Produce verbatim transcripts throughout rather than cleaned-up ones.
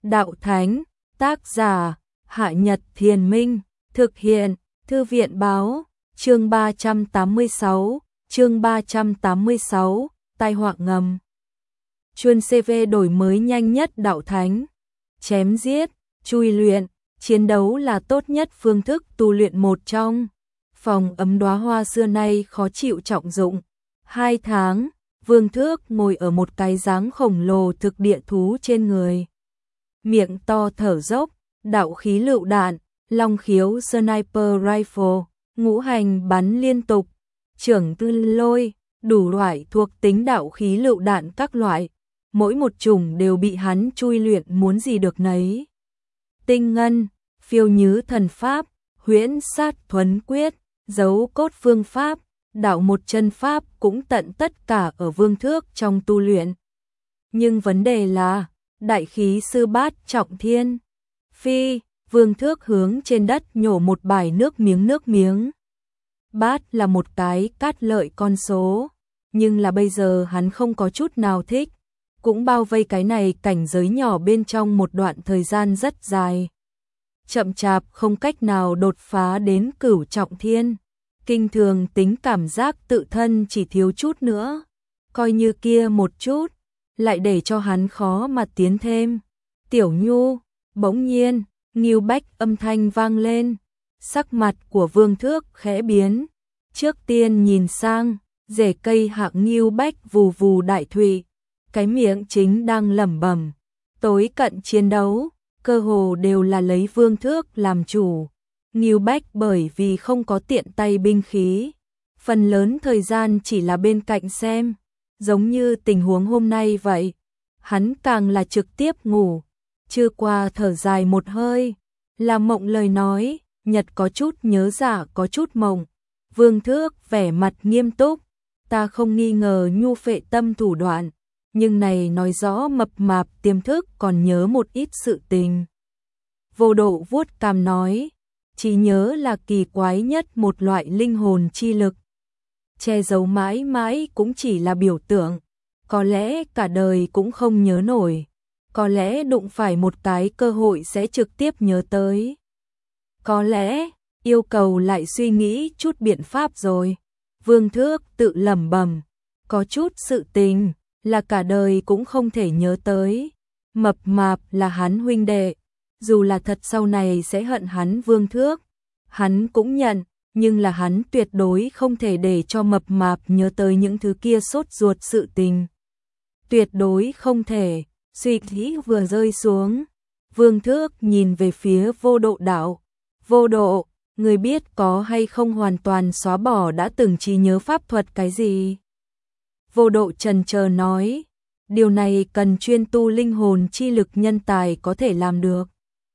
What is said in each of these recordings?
Đạo Thánh, tác giả, Hạ Nhật Thiền Minh, thực hiện, Thư viện Báo, chương ba trăm tám mươi sáu, chương ba trăm tám mươi sáu, tai họa ngầm. Chuyên xê vê đổi mới nhanh nhất Đạo Thánh, chém giết, chui luyện, chiến đấu là tốt nhất phương thức tu luyện một trong. Phòng ấm đóa hoa xưa nay khó chịu trọng dụng. Hai tháng, Vương Thước ngồi ở một cái dáng khổng lồ thực địa thú trên người. Miệng to thở dốc, đạo khí lựu đạn, long khiếu sniper rifle, ngũ hành bắn liên tục, trưởng tư lôi, đủ loại thuộc tính đạo khí lựu đạn các loại. Mỗi một chủng đều bị hắn chui luyện muốn gì được nấy. Tinh ngân, phiêu nhứ thần pháp, huyễn sát thuấn quyết, dấu cốt phương pháp, đạo một chân pháp cũng tận tất cả ở Vương Thước trong tu luyện. Nhưng vấn đề là, đại khí sư bát trọng thiên. Phi, Vương Thước hướng trên đất nhổ một bải nước miếng nước miếng. Bát là một cái cát lợi con số, nhưng là bây giờ hắn không có chút nào thích. Cũng bao vây cái này cảnh giới nhỏ bên trong một đoạn thời gian rất dài. Chậm chạp không cách nào đột phá đến cửu trọng thiên. Kinh thường tính cảm giác tự thân chỉ thiếu chút nữa. Coi như kia một chút, lại để cho hắn khó mà tiến thêm. Tiểu Nhu, bỗng nhiên, Ngưu Bách âm thanh vang lên. Sắc mặt của Vương Thước khẽ biến. Trước tiên nhìn sang, rễ cây hạng Ngưu Bách vù vù đại thụy. Cái miệng chính đang lẩm bẩm. Tối cận chiến đấu, cơ hồ đều là lấy Vương Thước làm chủ. Ngưu Bách bởi vì không có tiện tay binh khí, phần lớn thời gian chỉ là bên cạnh xem, giống như tình huống hôm nay vậy. Hắn càng là trực tiếp ngủ, chưa qua thở dài một hơi, là mộng lời nói, nhật có chút nhớ giả có chút mộng. Vương Thước vẻ mặt nghiêm túc, ta không nghi ngờ Nhu phệ tâm thủ đoạn, nhưng này nói rõ mập mạp tiềm thức còn nhớ một ít sự tình. Vô Độ vuốt cằm nói, chỉ nhớ là kỳ quái nhất một loại linh hồn chi lực. Che giấu mãi mãi cũng chỉ là biểu tượng, có lẽ cả đời cũng không nhớ nổi, có lẽ đụng phải một cái cơ hội sẽ trực tiếp nhớ tới. Có lẽ, yêu cầu lại suy nghĩ chút biện pháp rồi. Vương Thước tự lẩm bẩm, có chút sự tình là cả đời cũng không thể nhớ tới. Mập mạp là hắn huynh đệ, dù là thật sau này sẽ hận hắn Vương Thước, hắn cũng nhận, nhưng là hắn tuyệt đối không thể để cho mập mạp nhớ tới những thứ kia sốt ruột sự tình. Tuyệt đối không thể. Suy nghĩ vừa rơi xuống, Vương Thước nhìn về phía Vô Độ đạo. Vô Độ, người biết có hay không hoàn toàn xóa bỏ đã từng trí nhớ pháp thuật cái gì? Vô Độ chần chờ nói, điều này cần chuyên tu linh hồn chi lực nhân tài có thể làm được.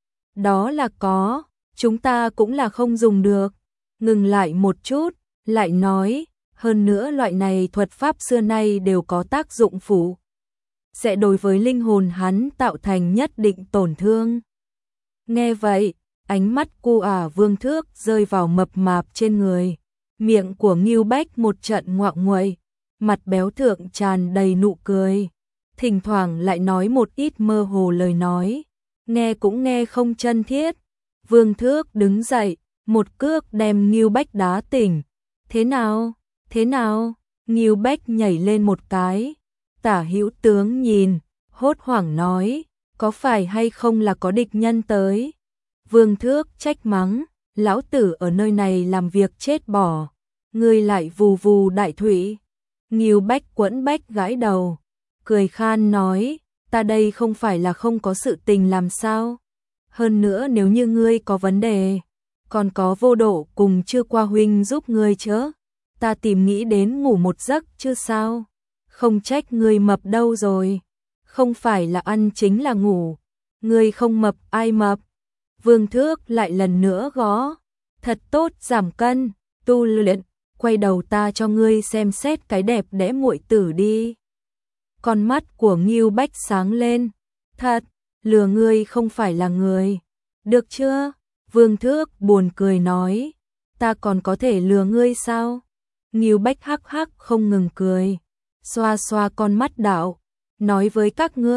Đó là có, chúng ta cũng là không dùng được. Ngừng lại một chút, lại nói, hơn nữa loại này thuật pháp xưa nay đều có tác dụng phụ, sẽ đối với linh hồn hắn tạo thành nhất định tổn thương. Nghe vậy, ánh mắt cu ả Vương Thước rơi vào mập mạp trên người. Miệng của Ngưu Bách một trận ngoạng nguậy, mặt béo thượng tràn đầy nụ cười. Thỉnh thoảng lại nói một ít mơ hồ lời nói, nghe cũng nghe không chân thiết. Vương Thước đứng dậy, một cước đem Ngưu Bách đá tỉnh. Thế nào? Thế nào? Ngưu Bách nhảy lên một cái. Tả hữu tướng nhìn, hốt hoảng nói, có phải hay không là có địch nhân tới? Vương Thước trách mắng, lão tử ở nơi này làm việc chết bỏ, ngươi lại vù vù đại thủy. Ngưu Bách quẫn bách gãi đầu, cười khan nói, ta đây không phải là không có sự tình làm sao? Hơn nữa nếu như ngươi có vấn đề, còn có Vô Độ cùng chưa qua huynh giúp ngươi chứ? Ta tìm nghĩ đến ngủ một giấc chứ sao? Không trách ngươi mập đâu rồi, không phải là ăn chính là ngủ, ngươi không mập ai mập? Vương Thước lại lần nữa gõ, thật tốt giảm cân, tu luyện, quay đầu ta cho ngươi xem xét cái đẹp đẽ muội tử đi. Con mắt của Ngưu Bách sáng lên, thật, lừa ngươi không phải là người, được chưa? Vương Thước buồn cười nói, ta còn có thể lừa ngươi sao? Ngưu Bách hắc hắc không ngừng cười, xoa xoa con mắt đạo, nói với các ngươi,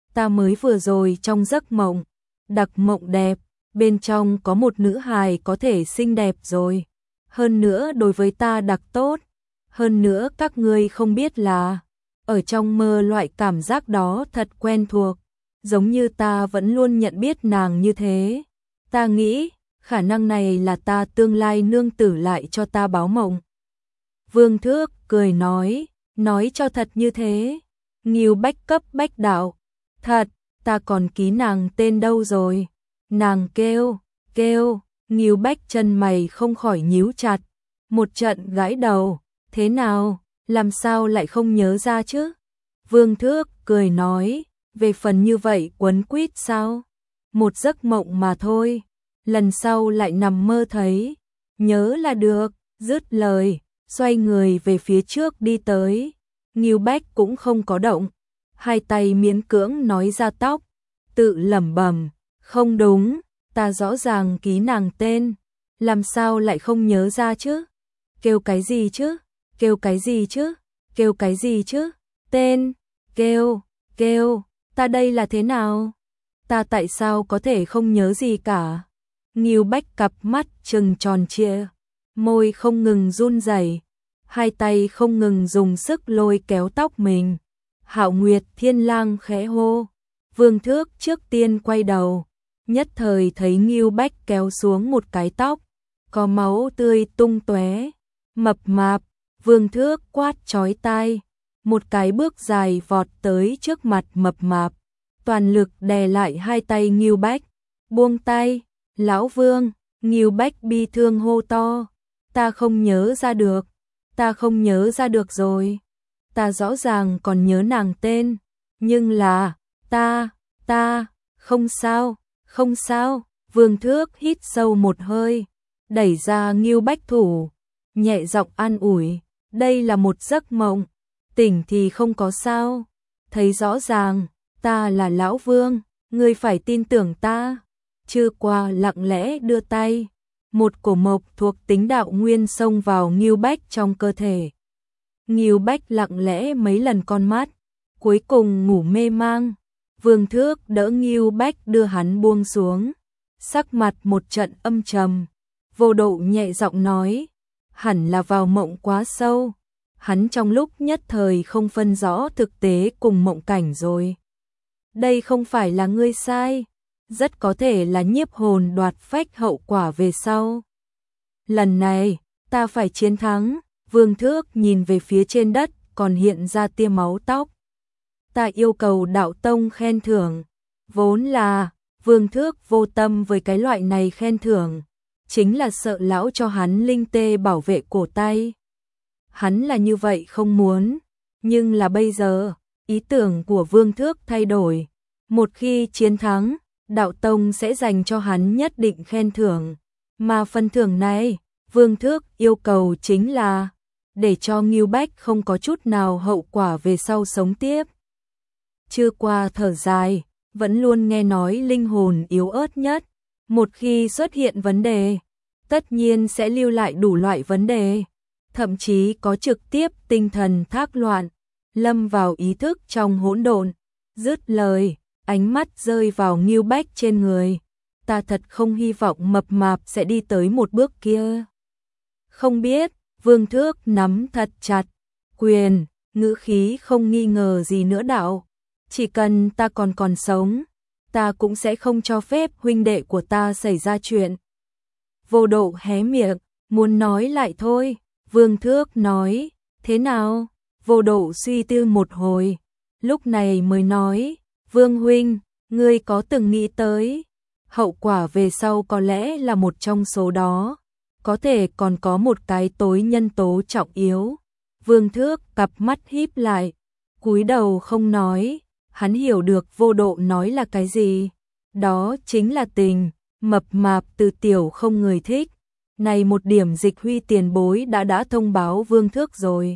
ta mới vừa rồi trong giấc mộng, đặc mộng đẹp, bên trong có một nữ hài có thể xinh đẹp rồi. Hơn nữa đối với ta đặc tốt, hơn nữa các ngươi không biết là, ở trong mơ loại cảm giác đó thật quen thuộc, giống như ta vẫn luôn nhận biết nàng như thế. Ta nghĩ, khả năng này là ta tương lai nương tử lại cho ta báo mộng. Vương Thước cười nói, nói cho thật như thế. Ngưu Bách cấp bách đạo, thật, ta còn ký nàng tên đâu rồi. Nàng kêu, kêu, Ngưu Bách chân mày không khỏi nhíu chặt, một trận gãi đầu, thế nào, làm sao lại không nhớ ra chứ? Vương Thước cười nói, về phần như vậy quấn quýt sao? Một giấc mộng mà thôi, lần sau lại nằm mơ thấy, nhớ là được, dứt lời, xoay người về phía trước đi tới. Ngưu Bách cũng không có động, hai tay miễn cưỡng nói ra tóc, tự lẩm bẩm, không đúng, ta rõ ràng ký nàng tên, làm sao lại không nhớ ra chứ? Kêu cái gì chứ? Kêu cái gì chứ? Kêu cái gì chứ? Tên, kêu, kêu, ta đây là thế nào? Ta tại sao có thể không nhớ gì cả? Ngưu Bách cặp mắt trừng tròn trịa, môi không ngừng run rẩy, hai tay không ngừng dùng sức lôi kéo tóc mình. Hạo Nguyệt Thiên Lang khẽ hô, Vương Thước trước tiên quay đầu, nhất thời thấy Ngưu Bách kéo xuống một cái tóc, có máu tươi tung tóe. Mập mạp, Vương Thước quát chói tai, một cái bước dài vọt tới trước mặt mập mạp, toàn lực đè lại hai tay Ngưu Bách. Buông tay, lão Vương. Ngưu Bách bi thương hô to, ta không nhớ ra được, ta không nhớ ra được rồi. Ta rõ ràng còn nhớ nàng tên, nhưng là, ta, ta, không sao, không sao. Vương Thước hít sâu một hơi, đẩy ra Ngưu Bách thủ, nhẹ giọng an ủi, đây là một giấc mộng, tỉnh thì không có sao. Thấy rõ ràng, ta là lão Vương, ngươi phải tin tưởng ta. Chư Qua lặng lẽ đưa tay, một cổ mộc thuộc tính đạo nguyên xông vào Ngưu Bách trong cơ thể. Ngưu Bách lặng lẽ mấy lần con mắt, cuối cùng ngủ mê mang. Vương Thước đỡ Ngưu Bách đưa hắn buông xuống, sắc mặt một trận âm trầm. Vô Độ nhẹ giọng nói, hẳn là vào mộng quá sâu, hắn trong lúc nhất thời không phân rõ thực tế cùng mộng cảnh rồi. Đây không phải là ngươi sai, rất có thể là nhiếp hồn đoạt phách hậu quả về sau. Lần này, ta phải chiến thắng. Vương Thước nhìn về phía trên đất còn hiện ra tia máu tóc. Ta yêu cầu đạo tông khen thưởng. Vốn là, Vương Thước vô tâm với cái loại này khen thưởng, chính là sợ lão cho hắn linh tê bảo vệ cổ tay. Hắn là như vậy không muốn, nhưng là bây giờ, ý tưởng của Vương Thước thay đổi. Một khi chiến thắng, đạo tông sẽ dành cho hắn nhất định khen thưởng, mà phần thưởng này, Vương Thước yêu cầu chính là để cho Ngưu Bách không có chút nào hậu quả về sau sống tiếp. Chưa qua thở dài, vẫn luôn nghe nói linh hồn yếu ớt nhất, một khi xuất hiện vấn đề, tất nhiên sẽ lưu lại đủ loại vấn đề, thậm chí có trực tiếp tinh thần thác loạn, lâm vào ý thức trong hỗn độn. Dứt lời, ánh mắt rơi vào Ngưu Bách trên người. Ta thật không hy vọng mập mạp sẽ đi tới một bước kia. Không biết, Vương Thước nắm thật chặt quyền, ngữ khí không nghi ngờ gì nữa đạo. Chỉ cần ta còn còn sống, ta cũng sẽ không cho phép huynh đệ của ta xảy ra chuyện. Vô Độ hé miệng, muốn nói lại thôi. Vương Thước nói, thế nào? Vô Độ suy tư một hồi, lúc này mới nói, Vương huynh, ngươi có từng nghĩ tới hậu quả về sau có lẽ là một trong số đó, có thể còn có một cái tối nhân tố trọng yếu. Vương Thước cặp mắt híp lại, cúi đầu không nói, hắn hiểu được Vô Độ nói là cái gì, đó chính là tình. Mập mạp từ tiểu không người thích, này một điểm Dịch Huy tiền bối đã đã thông báo Vương Thước rồi.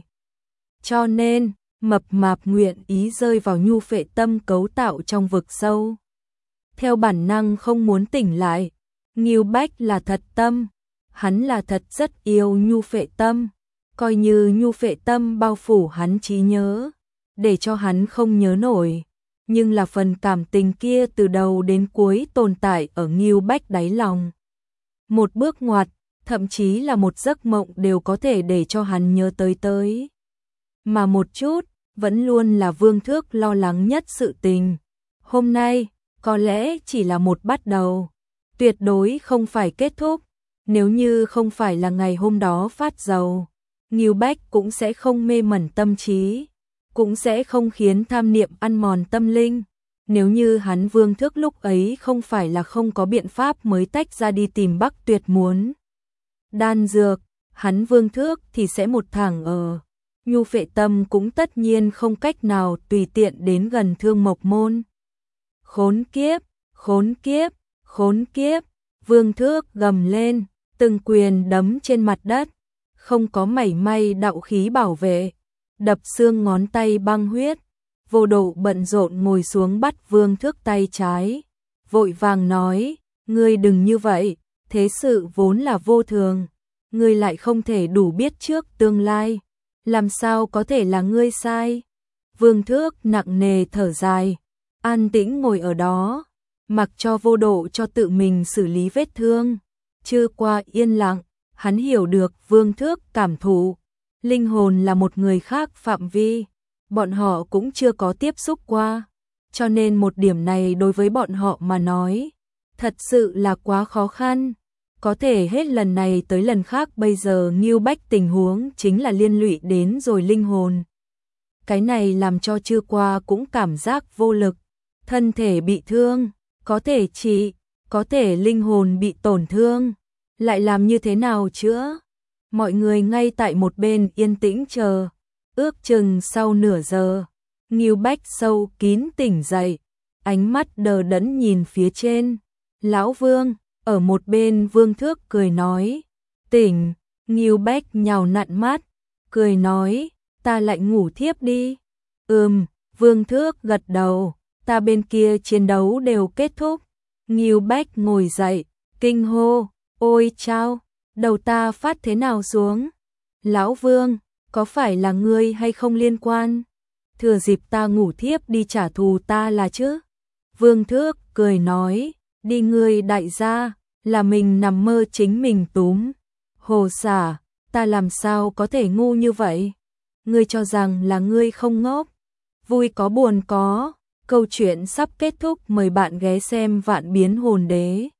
Cho nên, mập mạp nguyện ý rơi vào nhu phệ tâm cấu tạo trong vực sâu. Theo bản năng không muốn tỉnh lại, Ngưu Bách là thật tâm, hắn là thật rất yêu nhu phệ tâm, coi như nhu phệ tâm bao phủ hắn trí nhớ, để cho hắn không nhớ nổi. nhưng là phần cảm tình kia từ đầu đến cuối tồn tại ở Ngưu Bách đáy lòng. Một bước ngoặt, thậm chí là một giấc mộng đều có thể để cho hắn nhớ tới tới. Mà một chút, vẫn luôn là Vương Thước lo lắng nhất sự tình. Hôm nay, có lẽ chỉ là một bắt đầu, tuyệt đối không phải kết thúc. Nếu như không phải là ngày hôm đó phát dầu, Ngưu Bách cũng sẽ không mê mẩn tâm trí, cũng sẽ không khiến tham niệm ăn mòn tâm linh. Nếu như hắn Vương Thước lúc ấy không phải là không có biện pháp mới tách ra đi tìm Bắc Tuyệt muốn đan dược, hắn Vương Thước thì sẽ một thẳng ở. Nhu Phệ Tâm cũng tất nhiên không cách nào tùy tiện đến gần Thương Mộc Môn. Khốn kiếp, khốn kiếp, khốn kiếp, Vương Thước gầm lên, từng quyền đấm trên mặt đất, không có mảy may đạo khí bảo vệ, đập xương ngón tay băng huyết. Vô Độ bận rộn ngồi xuống bắt Vương Thước tay trái, vội vàng nói, ngươi đừng như vậy, thế sự vốn là vô thường, ngươi lại không thể đủ biết trước tương lai, làm sao có thể là ngươi sai. Vương Thước nặng nề thở dài, an tĩnh ngồi ở đó, mặc cho Vô Độ cho tự mình xử lý vết thương. Trưa qua yên lặng, hắn hiểu được Vương Thước cảm thụ, linh hồn là một người khác phạm vi, bọn họ cũng chưa có tiếp xúc qua, cho nên một điểm này đối với bọn họ mà nói, thật sự là quá khó khăn. Có thể hết lần này tới lần khác bây giờ Ngưu Bách tình huống chính là liên lụy đến rồi linh hồn. Cái này làm cho Trưa qua cũng cảm giác vô lực, thân thể bị thương, có thể trị, có thể linh hồn bị tổn thương, lại làm như thế nào chữa? Mọi người ngay tại một bên yên tĩnh chờ, ước chừng sau nửa giờ, Ngưu Bách sâu kín tỉnh dậy, ánh mắt đờ đẫn nhìn phía trên. Lão Vương, ở một bên Vương Thước cười nói, tỉnh. Ngưu Bách nhào nặn mắt, cười nói, ta lại ngủ thiếp đi. Ừm, Vương Thước gật đầu, ta bên kia chiến đấu đều kết thúc. Ngưu Bách ngồi dậy, kinh hô, ôi chao, đầu ta phát thế nào xuống? Lão Vương, có phải là ngươi hay không liên quan? Thừa dịp ta ngủ thiếp đi trả thù ta là chứ? Vương Thước cười nói, đi ngươi đại gia, là mình nằm mơ chính mình túm. Hồ xả, ta làm sao có thể ngu như vậy? Ngươi cho rằng là ngươi không ngốc. Vui có buồn có, câu chuyện sắp kết thúc, mời bạn ghé xem Vạn Biến Hồn Đế.